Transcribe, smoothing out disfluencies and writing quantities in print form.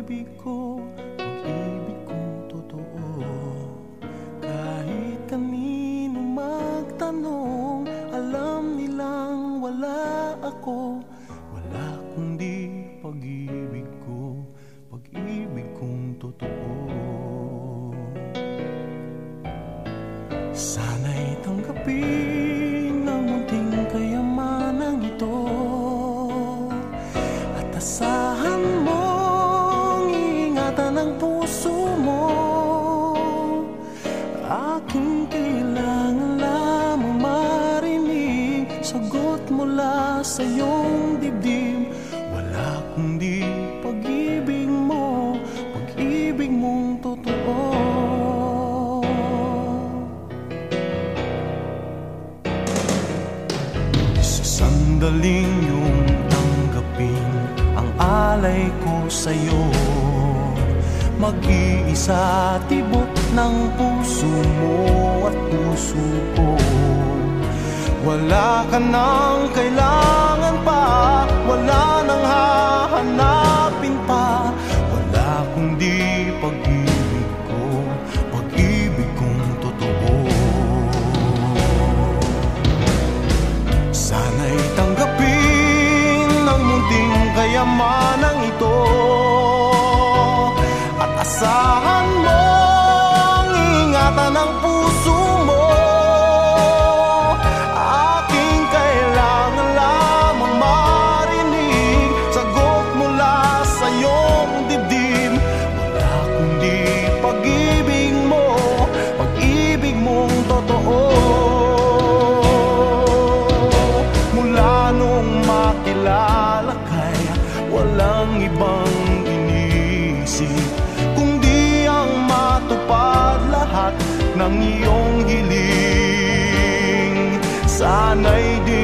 pag-ibig ko, pag-ibig kong totoo. Kahit kanino magtanong, alam nilang wala ako. Wala kundi pag-ibig ko, pag-ibig kong totoo. Sana'y tanggapin ang munting kayamanang ito, at asahan mong ingatan ang puso mo. Aking kailangan lamang marinig sagot mula sa iyong dibdib. Wala kundi pag-ibig mo, pag-ibig mong totoo. Sandaling iyong tanggapin ang alay ko sa'yo. Mag-iisa tibok ng puso mo at puso ko. Wala ka nang kailangan pa, wala nang hahanapin pa. Wala kundi pag-ibig ko, pag-ibig kong totoo. Sana'y tanggapin ang munting kayamanang ito, at asahan mong ingatan ang puso mo. Aking kailangan lamang marinig sagot mula sa iyong dibdib. Wala kundi pag-ibig mo, pag-ibig mong totoo. Makilala kay walang ibang inisip kundi ang matupad lahat ng iyong hiling. Sana'y di